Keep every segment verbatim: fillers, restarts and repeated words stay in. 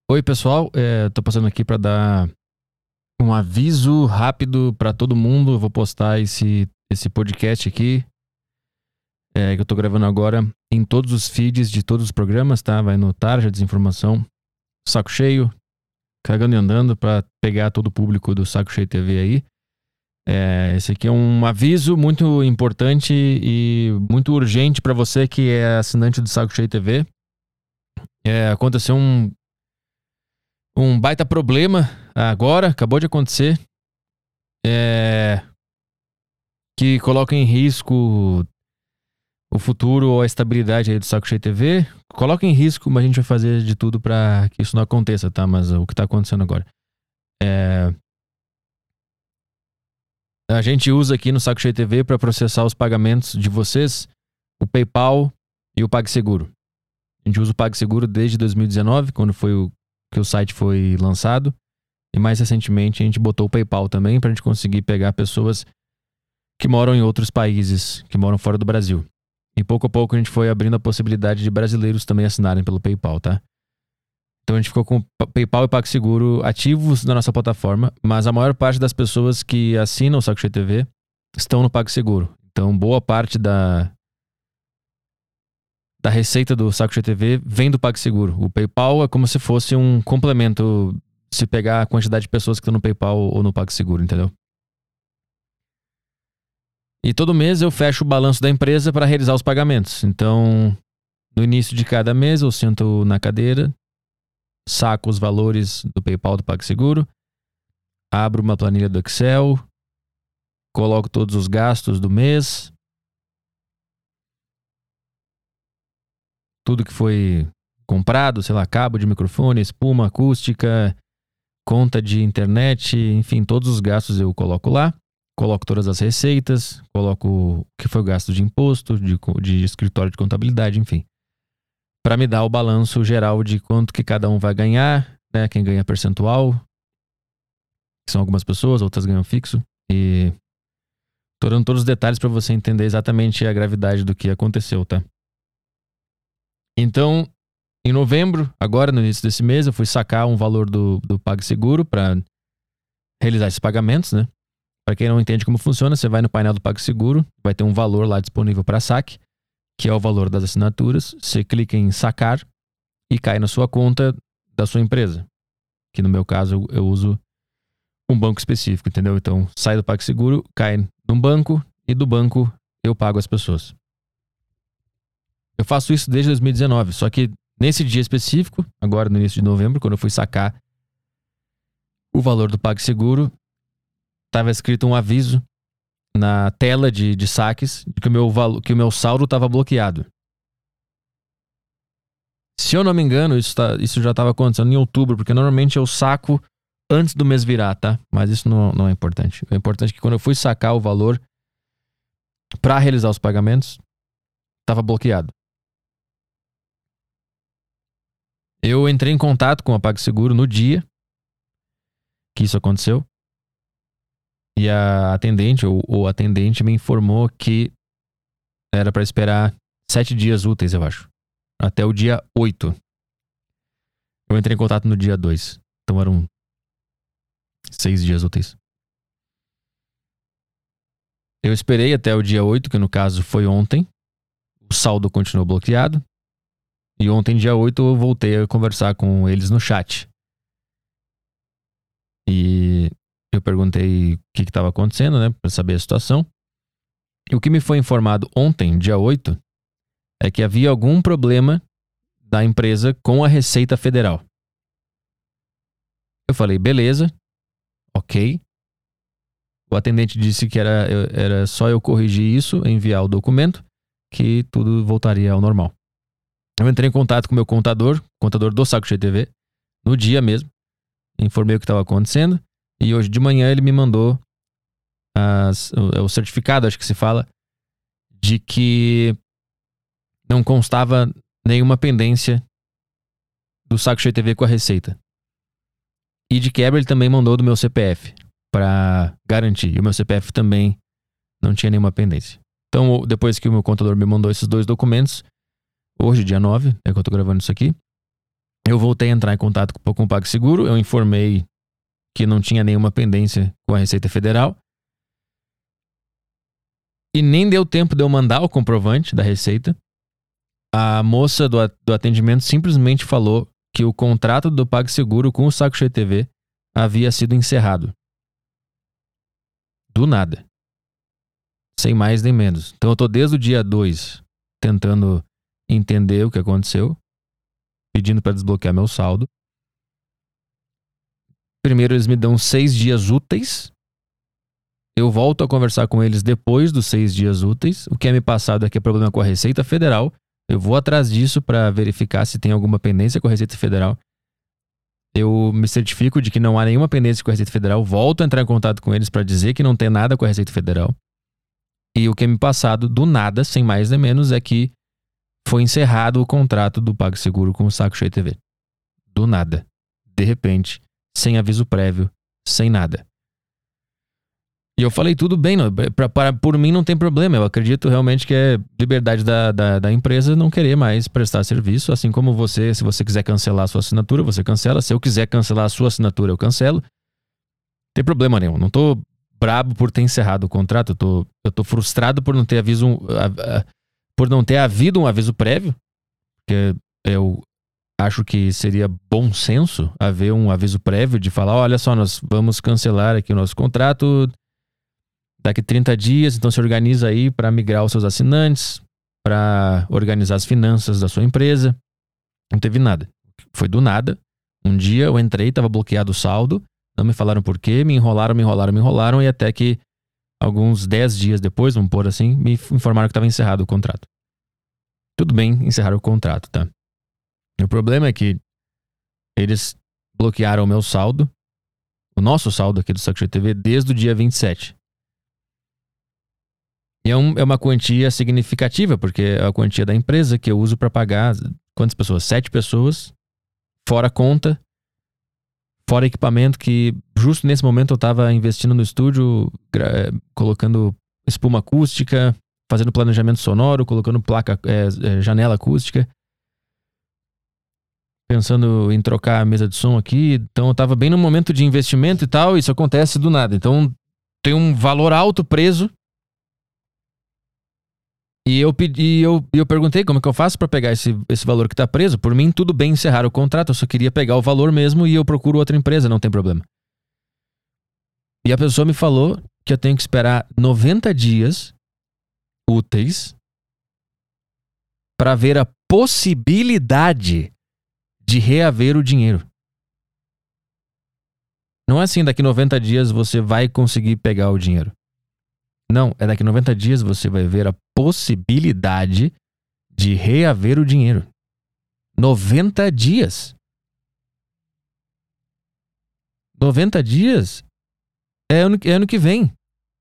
Oi, pessoal. É, tô passando aqui para dar um aviso rápido para todo mundo. Eu vou postar esse, esse podcast aqui, é, que eu tô gravando agora, em todos os feeds de todos os programas, tá? Vai no Tarja, Desinformação, Saco Cheio, Cagando e Andando, para pegar todo o público do Saco Cheio T V aí. É, esse aqui é um aviso muito importante e muito urgente para você que é assinante do Saco Cheio T V. É, aconteceu um Um baita problema agora, acabou de acontecer, é, que coloca em risco o futuro ou a estabilidade aí do Saco Cheio T V. Coloca em risco, mas a gente vai fazer de tudo pra que isso não aconteça, tá? Mas o que tá acontecendo agora? É, a gente usa aqui no Saco Cheio T V para processar os pagamentos de vocês, o PayPal e o PagSeguro. A gente usa o PagSeguro desde dois mil e dezenove, quando foi o que o site foi lançado, e mais recentemente a gente botou o PayPal também pra gente conseguir pegar pessoas que moram em outros países, que moram fora do Brasil. E pouco a pouco a gente foi abrindo a possibilidade de brasileiros também assinarem pelo PayPal, tá? Então a gente ficou com o PayPal e o PagSeguro ativos na nossa plataforma, mas a maior parte das pessoas que assinam o Saco Cheio T V estão no PagSeguro. Então boa parte da da receita do Saco Cheio T V vem do PagSeguro. O PayPal é como se fosse um complemento, se pegar a quantidade de pessoas que estão no PayPal ou no PagSeguro, entendeu? E todo mês eu fecho o balanço da empresa para realizar os pagamentos. Então, no início de cada mês eu sento na cadeira, saco os valores do PayPal, do PagSeguro, abro uma planilha do Excel, coloco todos os gastos do mês, tudo que foi comprado, sei lá, cabo de microfone, espuma acústica, conta de internet, enfim, todos os gastos eu coloco lá, coloco todas as receitas, coloco o que foi o gasto de imposto, de, de escritório de contabilidade, enfim, para me dar o balanço geral de quanto que cada um vai ganhar, né, quem ganha percentual, que são algumas pessoas, outras ganham fixo, e tô dando todos os detalhes para você entender exatamente a gravidade do que aconteceu, tá? Então, em novembro, agora no início desse mês, eu fui sacar um valor do, do PagSeguro para realizar esses pagamentos, né? Para quem não entende como funciona, você vai no painel do PagSeguro, vai ter um valor lá disponível para saque, que é o valor das assinaturas. Você clica em sacar e cai na sua conta da sua empresa. Que no meu caso eu, eu uso um banco específico, entendeu? Então, sai do PagSeguro, cai num banco e do banco eu pago as pessoas. Eu faço isso desde dois mil e dezenove, só que nesse dia específico, agora no início de novembro, quando eu fui sacar o valor do PagSeguro, estava escrito um aviso na tela de, de saques de que o meu, valo, que o meu saldo estava bloqueado. Se eu não me engano, isso, tá, isso já estava acontecendo em outubro, porque normalmente eu saco antes do mês virar, tá? Mas isso não, não é importante. O importante é que quando eu fui sacar o valor para realizar os pagamentos, estava bloqueado. Eu entrei em contato com a PagSeguro no dia que isso aconteceu. E a atendente, ou o atendente, me informou que era para esperar sete dias úteis, eu acho. Até o dia oito. Eu entrei em contato no dia dois. Então eram seis dias úteis. Eu esperei até o dia oito, que no caso foi ontem. O saldo continuou bloqueado. E ontem, dia oito, eu voltei a conversar com eles no chat. E eu perguntei o que estava acontecendo, né, para saber a situação. E o que me foi informado ontem, dia oito, é que havia algum problema da empresa com a Receita Federal. Eu falei, beleza, ok. O atendente disse que era, era só eu corrigir isso, enviar o documento, que tudo voltaria ao normal. Eu entrei em contato com o meu contador, contador do Saco Cheio T V, no dia mesmo. Informei o que estava acontecendo. E hoje de manhã ele me mandou as, o, o certificado, acho que se fala, de que não constava nenhuma pendência do Saco Cheio T V com a Receita. E de quebra ele também mandou do meu C P F para garantir. E o meu C P F também não tinha nenhuma pendência. Então, depois que o meu contador me mandou esses dois documentos, hoje, dia nove, é que eu tô gravando isso aqui, Eu voltei a entrar em contato com, com o PagSeguro, eu informei que não tinha nenhuma pendência com a Receita Federal. E nem deu tempo de eu mandar o comprovante da Receita. A moça do, do atendimento simplesmente falou que o contrato do PagSeguro com o Saco Cheio T V havia sido encerrado. Do nada. Sem mais nem menos. Então eu tô desde o dia dois tentando entender o que aconteceu, pedindo para desbloquear meu saldo. Primeiro eles me dão seis dias úteis. Eu volto a conversar com eles depois dos seis dias úteis. O que é me passado é que é problema com a Receita Federal. Eu vou atrás disso para verificar se tem alguma pendência com a Receita Federal. Eu me certifico de que não há nenhuma pendência com a Receita Federal. Volto a entrar em contato com eles para dizer que não tem nada com a Receita Federal. E o que é me passado, do nada, sem mais nem menos, é que foi encerrado o contrato do PagSeguro com o Saco Cheio T V. Do nada. De repente. Sem aviso prévio. Sem nada. E eu falei, tudo bem, não, pra, pra, por mim não tem problema. Eu acredito realmente que é liberdade da, da, da empresa não querer mais prestar serviço. Assim como você, se você quiser cancelar a sua assinatura, você cancela. Se eu quiser cancelar a sua assinatura, eu cancelo. Não tem problema nenhum. Não tô brabo por ter encerrado o contrato. Eu tô, eu tô frustrado por não ter aviso, por não ter havido um aviso prévio. Porque eu acho que seria bom senso haver um aviso prévio de falar, olha só, nós vamos cancelar aqui o nosso contrato daqui trinta dias, então se organiza aí para migrar os seus assinantes, para organizar as finanças da sua empresa. Não teve nada. Foi do nada. Um dia eu entrei, estava bloqueado o saldo, não me falaram por quê, me enrolaram, me enrolaram, me enrolaram, e até que alguns dez dias depois, vamos pôr assim, me informaram que estava encerrado o contrato. Tudo bem, encerraram o contrato, tá? O problema é que eles bloquearam o meu saldo, o nosso saldo aqui do Saco Cheio T V, desde o dia vinte e sete. E é, um, é uma quantia significativa, porque é a quantia da empresa que eu uso para pagar quantas pessoas? Sete pessoas, fora conta, fora equipamento, que justo nesse momento eu estava investindo no estúdio, gra- colocando espuma acústica, fazendo planejamento sonoro, colocando placa, é, é, janela acústica, pensando em trocar a mesa de som aqui. Então eu estava bem no momento de investimento e tal, e isso acontece do nada. Então tem um valor alto preso. E eu, pedi, eu, eu perguntei como é que eu faço para pegar esse, esse valor que está preso. Por mim, tudo bem encerrar o contrato. Eu só queria pegar o valor mesmo e eu procuro outra empresa, não tem problema. E a pessoa me falou que eu tenho que esperar noventa dias úteis para ver a possibilidade de reaver o dinheiro. Não é assim, daqui noventa dias você vai conseguir pegar o dinheiro. Não, é daqui noventa dias você vai ver a possibilidade de reaver o dinheiro. noventa dias. noventa dias é ano, é ano que vem.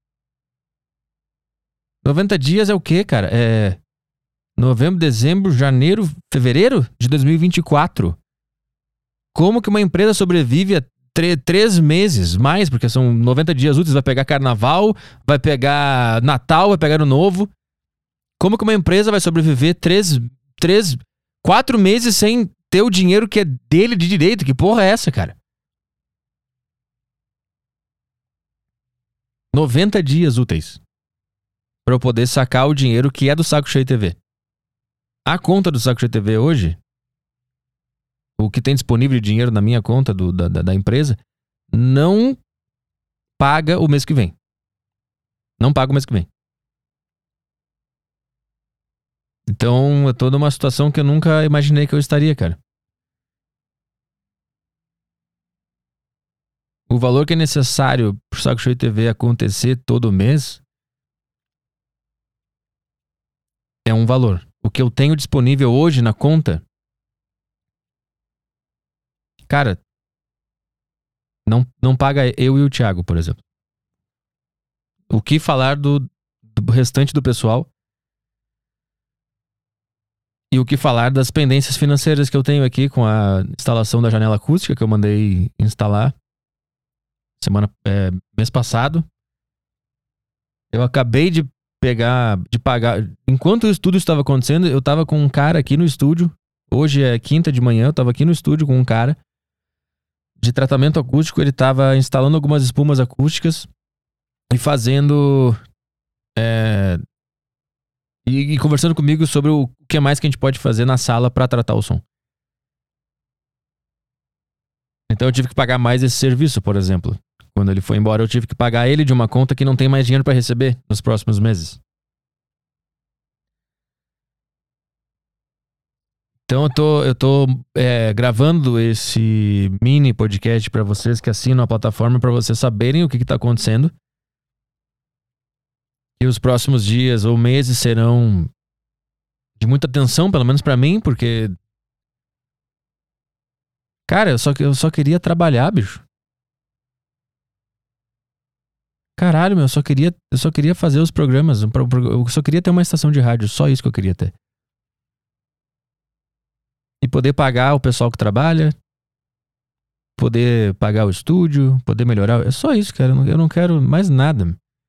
noventa dias é o quê, cara? É novembro, dezembro, janeiro, fevereiro de dois mil e vinte e quatro. Como que uma empresa sobrevive a três meses mais, porque são noventa dias úteis, vai pegar carnaval, vai pegar Natal, vai pegar Ano Novo. Como que uma empresa vai sobreviver três, três, quatro meses sem ter o dinheiro que é dele de direito? Que porra é essa, cara? noventa dias úteis para eu poder sacar o dinheiro que é do Saco Cheio T V. A conta do Saco Cheio T V hoje, o que tem disponível de dinheiro na minha conta do, da, da empresa, não paga o mês que vem. Não paga o mês que vem. Então, eu tô numa situação que eu nunca imaginei que eu estaria, cara. O valor que é necessário pro Saco Cheio T V acontecer todo mês é um valor. O que eu tenho disponível hoje na conta, cara, não, não paga eu e o Thiago, por exemplo. O que falar do, do restante do pessoal e o que falar das pendências financeiras que eu tenho aqui com a instalação da janela acústica que eu mandei instalar semana, é, mês passado. Eu acabei de pegar, de pagar. Enquanto o estúdio estava acontecendo, eu estava com um cara aqui no estúdio Hoje é quinta de manhã, eu tava aqui no estúdio com um cara de tratamento acústico. Ele tava instalando algumas espumas acústicas e fazendo... É, e, e conversando comigo sobre o que mais que a gente pode fazer na sala pra tratar o som. Então eu tive que pagar mais esse serviço, por exemplo. Quando ele foi embora, eu tive que pagar ele de uma conta que não tem mais dinheiro pra receber nos próximos meses. Então eu tô, eu tô é, gravando esse mini podcast pra vocês que assinam a plataforma, pra vocês saberem o que que tá acontecendo. E os próximos dias ou meses serão de muita tensão, pelo menos pra mim, porque... Cara, eu só, eu só queria trabalhar, bicho. Caralho, meu, eu só queria, eu só queria fazer os programas. Eu só queria ter uma estação de rádio, só isso que eu queria ter. E poder pagar o pessoal que trabalha, poder pagar o estúdio, poder melhorar. É só isso, cara. Eu não, eu não quero mais nada.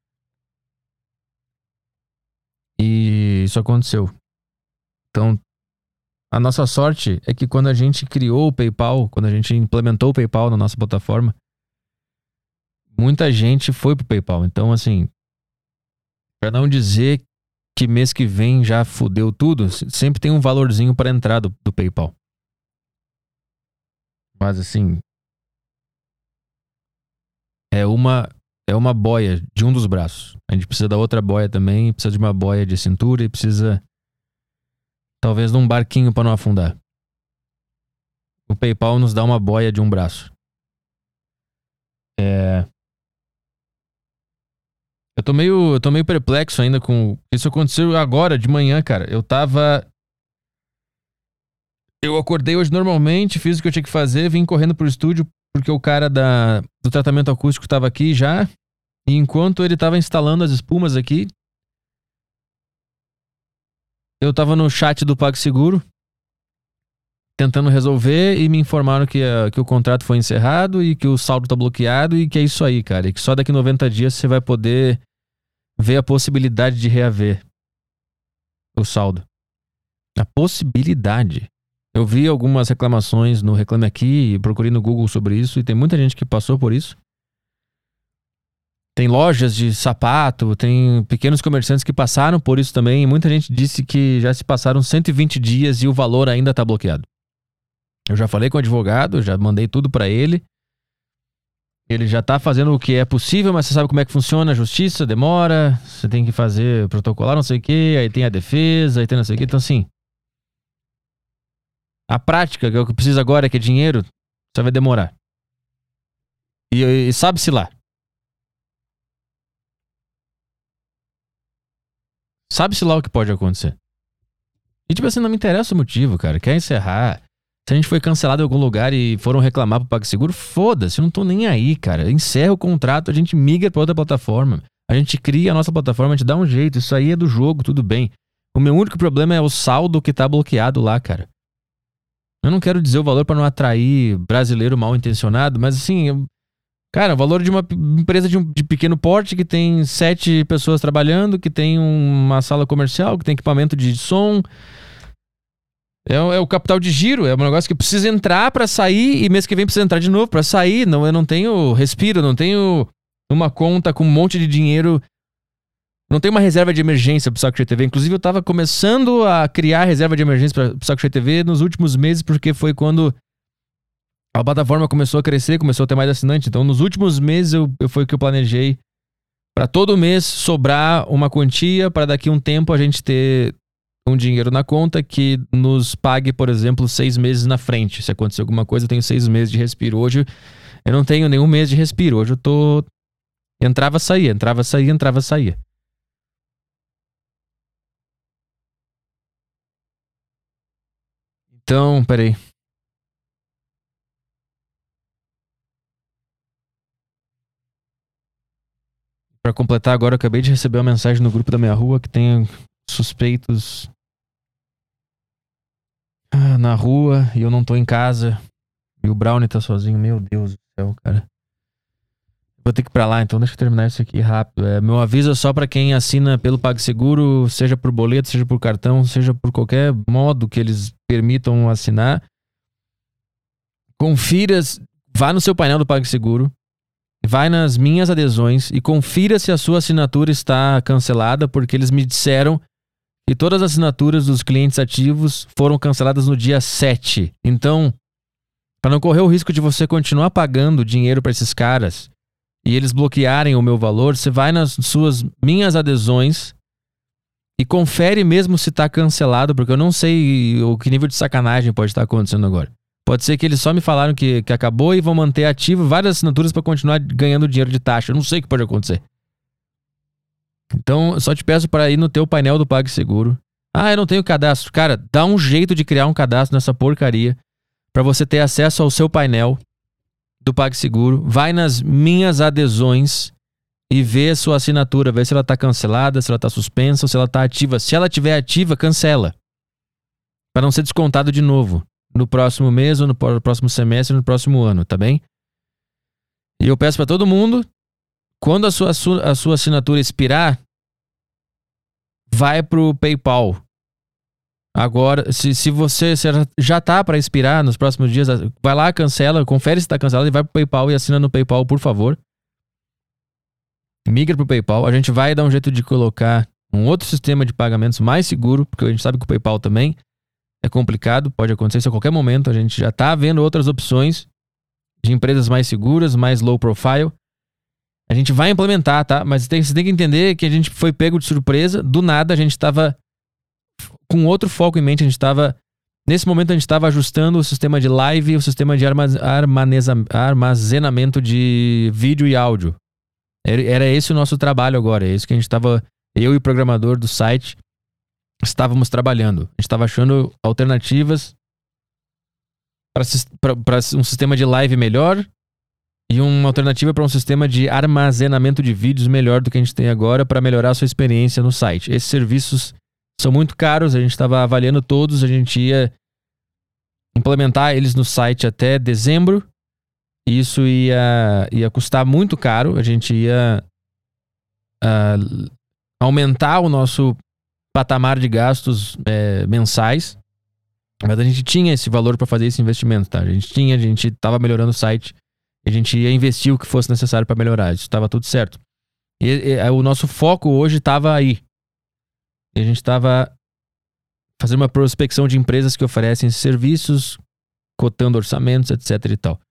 E isso aconteceu. Então, a nossa sorte é que quando a gente criou o PayPal, quando a gente implementou o PayPal na nossa plataforma, muita gente foi pro PayPal. Então, assim, pra não dizer que mês que vem já fudeu tudo, sempre tem um valorzinho para entrar do, do PayPal. Mas, assim, é uma, é uma boia de um dos braços. A gente precisa da outra boia também, precisa de uma boia de cintura e precisa, talvez, de um barquinho para não afundar. O PayPal nos dá uma boia de um braço. É... Eu tô meio, eu tô meio perplexo ainda com... Isso aconteceu agora, de manhã, cara. Eu tava... Eu acordei hoje normalmente, fiz o que eu tinha que fazer, vim correndo pro estúdio, porque o cara da, do tratamento acústico tava aqui já. E enquanto ele tava instalando as espumas aqui, eu tava no chat do PagSeguro, tentando resolver, e me informaram que, a, que o contrato foi encerrado e que o saldo tá bloqueado e que é isso aí, cara. E que só daqui noventa dias você vai poder... ver a possibilidade de reaver o saldo. A possibilidade. Eu vi algumas reclamações no Reclame Aqui e procurei no Google sobre isso e tem muita gente que passou por isso. Tem lojas de sapato, tem pequenos comerciantes que passaram por isso também e muita gente disse que já se passaram cento e vinte dias e o valor ainda tá bloqueado. Eu já falei com o advogado, já mandei tudo pra ele. Ele já tá fazendo o que é possível, mas você sabe como é que funciona a justiça, demora, você tem que fazer protocolar não sei o que, aí tem a defesa, aí tem não sei o que, então assim, a prática, que é o que precisa agora, que é dinheiro, só vai demorar. E, e sabe-se lá. Sabe-se lá o que pode acontecer. E tipo assim, não me interessa o motivo, cara, quer encerrar... Se a gente foi cancelado em algum lugar e foram reclamar pro PagSeguro, foda-se, eu não tô nem aí, cara. Encerra o contrato, a gente migra pra outra plataforma. A gente cria a nossa plataforma, a gente dá um jeito. Isso aí é do jogo, tudo bem. O meu único problema é o saldo que tá bloqueado lá, cara. Eu não quero dizer o valor pra não atrair brasileiro mal intencionado, mas assim, eu... cara, o valor de uma empresa de, um, de pequeno porte que tem sete pessoas trabalhando, que tem uma sala comercial, que tem equipamento de som... É, é o capital de giro, é um negócio que precisa entrar pra sair e mês que vem precisa entrar de novo pra sair. Não, eu não tenho respiro, não tenho uma conta com um monte de dinheiro. Não tenho uma reserva de emergência pro Saco Cheio T V. Inclusive eu tava começando a criar reserva de emergência pro Saco Cheio T V nos últimos meses, porque foi quando a plataforma começou a crescer, começou a ter mais assinantes. Então nos últimos meses eu, eu foi o que eu planejei pra todo mês sobrar uma quantia pra daqui a um tempo a gente ter... um dinheiro na conta que nos pague, por exemplo, seis meses na frente. Se acontecer alguma coisa, eu tenho seis meses de respiro. Hoje eu não tenho nenhum mês de respiro. Hoje eu tô... Entrava, saía, entrava, saía, entrava, saía. Então, peraí. Pra completar agora, eu acabei de receber uma mensagem no grupo da minha rua que tem suspeitos... na rua e eu não tô em casa e o Brownie tá sozinho. Meu Deus do céu, cara. Vou ter que ir pra lá, então deixa eu terminar isso aqui rápido. É, meu aviso é só pra quem assina pelo PagSeguro, seja por boleto, seja por cartão, seja por qualquer modo que eles permitam assinar. Confira, vá no seu painel do PagSeguro, vai nas minhas adesões e confira se a sua assinatura está cancelada, porque eles me disseram que todas as assinaturas dos clientes ativos foram canceladas no dia sete. Então, para não correr o risco de você continuar pagando dinheiro para esses caras e eles bloquearem o meu valor, você vai nas suas minhas adesões e confere mesmo se está cancelado, porque eu não sei o que nível de sacanagem pode estar acontecendo agora. Pode ser que eles só me falaram que, que acabou e vão manter ativo várias assinaturas para continuar ganhando dinheiro de taxa. Eu não sei o que pode acontecer. Então, eu só te peço para ir no teu painel do PagSeguro. Ah, eu não tenho cadastro. Cara, dá um jeito de criar um cadastro nessa porcaria para você ter acesso ao seu painel do PagSeguro. Vai nas minhas adesões e vê a sua assinatura, vê se ela está cancelada, se ela está suspensa ou se ela está ativa. Se ela estiver ativa, cancela. Para não ser descontado de novo no próximo mês ou no próximo semestre, no próximo ano, tá bem? E eu peço para todo mundo, quando a sua, a sua assinatura expirar, vai pro PayPal. Agora, se, se você se já tá para expirar nos próximos dias, vai lá, cancela, confere se está cancelado e vai pro PayPal e assina no PayPal, por favor. Migra pro PayPal. A gente vai dar um jeito de colocar um outro sistema de pagamentos mais seguro, porque a gente sabe que o PayPal também é complicado, pode acontecer isso a qualquer momento. A gente já tá vendo outras opções de empresas mais seguras, mais low profile. A gente vai implementar, tá? Mas tem, você tem que entender que a gente foi pego de surpresa. Do nada, a gente estava com outro foco em mente. A gente estava... Nesse momento, a gente estava ajustando o sistema de live e o sistema de armazenamento de vídeo e áudio. Era esse o nosso trabalho agora. É isso que a gente estava... Eu e o programador do site estávamos trabalhando. A gente estava achando alternativas para um sistema de live melhor e uma alternativa para um sistema de armazenamento de vídeos melhor do que a gente tem agora para melhorar a sua experiência no site. Esses serviços são muito caros, a gente estava avaliando todos, a gente ia implementar eles no site até dezembro. Isso ia, ia custar muito caro, a gente ia uh, aumentar o nosso patamar de gastos é, mensais, mas a gente tinha esse valor para fazer esse investimento, tá? A gente tinha, a gente estava melhorando o site, a gente ia investir o que fosse necessário para melhorar, isso estava tudo certo. E, e o nosso foco hoje estava aí. E a gente estava fazendo uma prospecção de empresas que oferecem serviços, cotando orçamentos, etc e tal.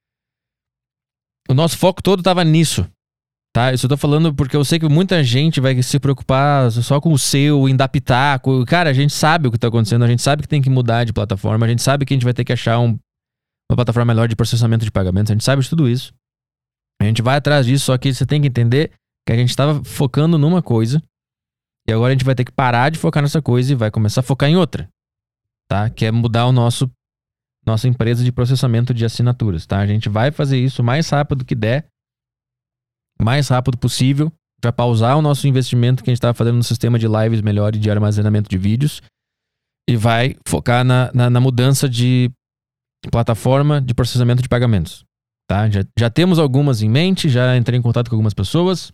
O nosso foco todo estava nisso. Tá? Isso eu tô falando porque eu sei que muita gente vai se preocupar só com o seu, em dar pitaco. Cara, a gente sabe o que tá acontecendo, a gente sabe que tem que mudar de plataforma, a gente sabe que a gente vai ter que achar um, uma plataforma melhor de processamento de pagamentos, a gente sabe de tudo isso. A gente vai atrás disso, só que você tem que entender que a gente estava focando numa coisa e agora a gente vai ter que parar de focar nessa coisa e vai começar a focar em outra, tá? Que é mudar o nosso nossa empresa de processamento de assinaturas, tá? A gente vai fazer isso o mais rápido que der, mais rápido possível, para pausar o nosso investimento que a gente estava fazendo no sistema de lives melhor e de armazenamento de vídeos e vai focar na, na, na mudança de plataforma de processamento de pagamentos, tá? Já, já temos algumas em mente, já entrei em contato com algumas pessoas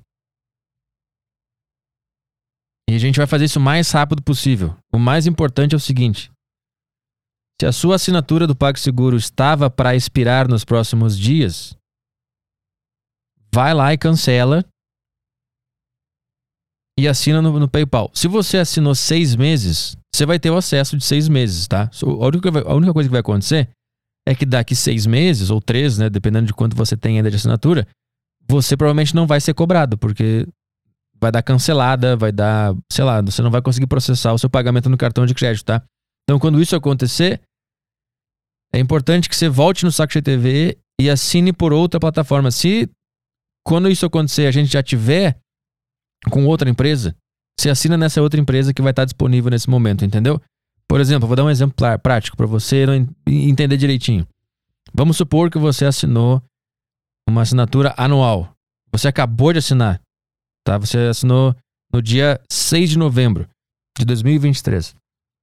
e a gente vai fazer isso o mais rápido possível. O mais importante é o seguinte: se a sua assinatura do PagSeguro estava para expirar nos próximos dias, vai lá e cancela e assina no, no PayPal. Se você assinou seis meses, você vai ter o acesso de seis meses, tá? A única, a única coisa que vai acontecer é que daqui seis meses, ou três, né, dependendo de quanto você tem ainda de assinatura, você provavelmente não vai ser cobrado, porque vai dar cancelada, vai dar, sei lá, você não vai conseguir processar o seu pagamento no cartão de crédito, tá? Então, quando isso acontecer, é importante que você volte no SacoCheio T V e assine por outra plataforma. Se quando isso acontecer, a gente já tiver com outra empresa, você assina nessa outra empresa que vai estar disponível nesse momento, entendeu? Por exemplo, vou dar um exemplo prático para você entender direitinho. Vamos supor que você assinou uma assinatura anual. Você acabou de assinar, tá? Você assinou no dia seis de novembro de dois mil e vinte e três.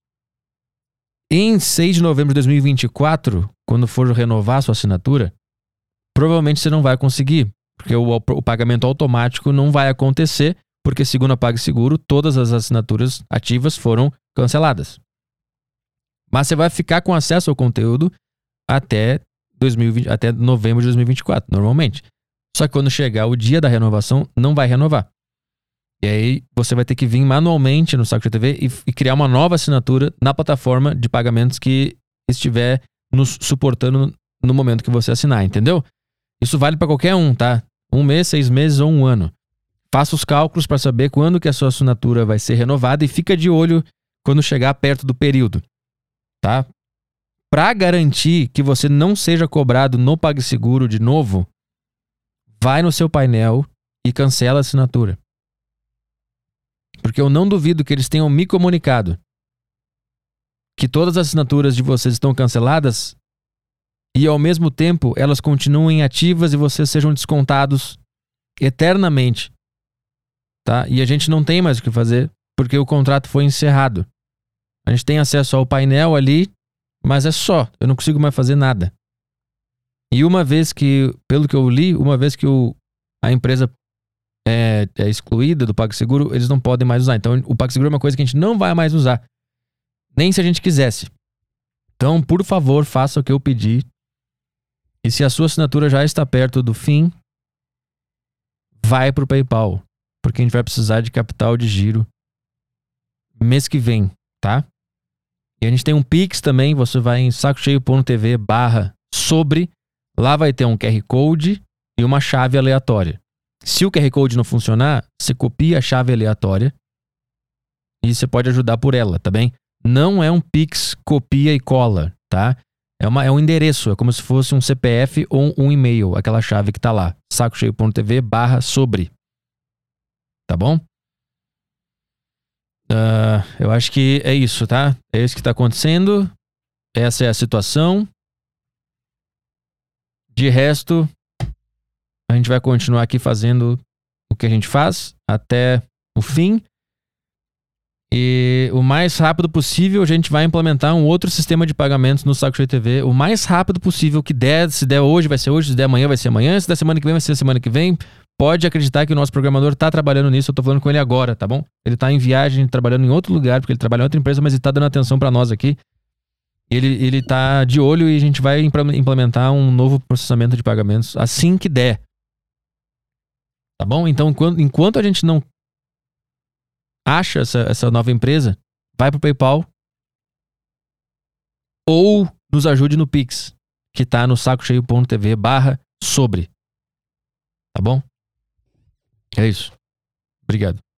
Em seis de novembro de dois mil e vinte e quatro, quando for renovar a sua assinatura, provavelmente você não vai conseguir, Porque o, o pagamento automático não vai acontecer, porque segundo a PagSeguro, todas as assinaturas ativas foram canceladas. Mas você vai ficar com acesso ao conteúdo até, dois mil e vinte, até novembro de dois mil e vinte e quatro, normalmente. Só que quando chegar o dia da renovação, não vai renovar. E aí você vai ter que vir manualmente no Saco Cheio T V e, e criar uma nova assinatura na plataforma de pagamentos que estiver nos suportando no momento que você assinar, entendeu? Isso vale para qualquer um, tá? Um mês, seis meses ou um ano. Faça os cálculos para saber quando que a sua assinatura vai ser renovada e fica de olho quando chegar perto do período, tá? Para garantir que você não seja cobrado no PagSeguro de novo, vai no seu painel e cancela a assinatura. Porque eu não duvido que eles tenham me comunicado que todas as assinaturas de vocês estão canceladas e ao mesmo tempo elas continuem ativas e vocês sejam descontados eternamente, tá? E a gente não tem mais o que fazer porque o contrato foi encerrado. A gente tem acesso ao painel ali, mas é só, eu não consigo mais fazer nada. E uma vez que, pelo que eu li, uma vez que o, a empresa é, é excluída do PagSeguro, eles não podem mais usar. Então o PagSeguro é uma coisa que a gente não vai mais usar, nem se a gente quisesse. Então, por favor, faça o que eu pedi. E se a sua assinatura já está perto do fim, vai para o PayPal, porque a gente vai precisar de capital de giro mês que vem, tá? E a gente tem um Pix também, você vai em sacocheio.tv barra sobre, lá vai ter um Q R Code e uma chave aleatória. Se o Q R Code não funcionar, você copia a chave aleatória e você pode ajudar por ela, tá bem? Não é um Pix copia e cola, tá? É, uma, é um endereço, é como se fosse um C P F ou um e-mail, aquela chave que tá lá, sacocheio.tv barra sobre. Tá bom? Uh, eu acho que é isso, tá? É isso que tá acontecendo. Essa é a situação. De resto, a gente vai continuar aqui fazendo o que a gente faz até o fim. E o mais rápido possível a gente vai implementar um outro sistema de pagamentos no Saco Cheio T V. O mais rápido possível que der. Se der hoje, vai ser hoje. Se der amanhã, vai ser amanhã. Se der semana que vem, vai ser semana que vem. Pode acreditar que o nosso programador tá trabalhando nisso. Eu tô falando com ele agora, tá bom? Ele tá em viagem, trabalhando em outro lugar, porque ele trabalha em outra empresa, mas ele tá dando atenção pra nós aqui. Ele, ele tá de olho e a gente vai implementar um novo processamento de pagamentos assim que der. Tá bom? Então, enquanto, enquanto a gente não acha essa, essa nova empresa, vai pro PayPal ou nos ajude no Pix, que tá no sacocheio.tv barra sobre. Tá bom? É isso. Obrigado.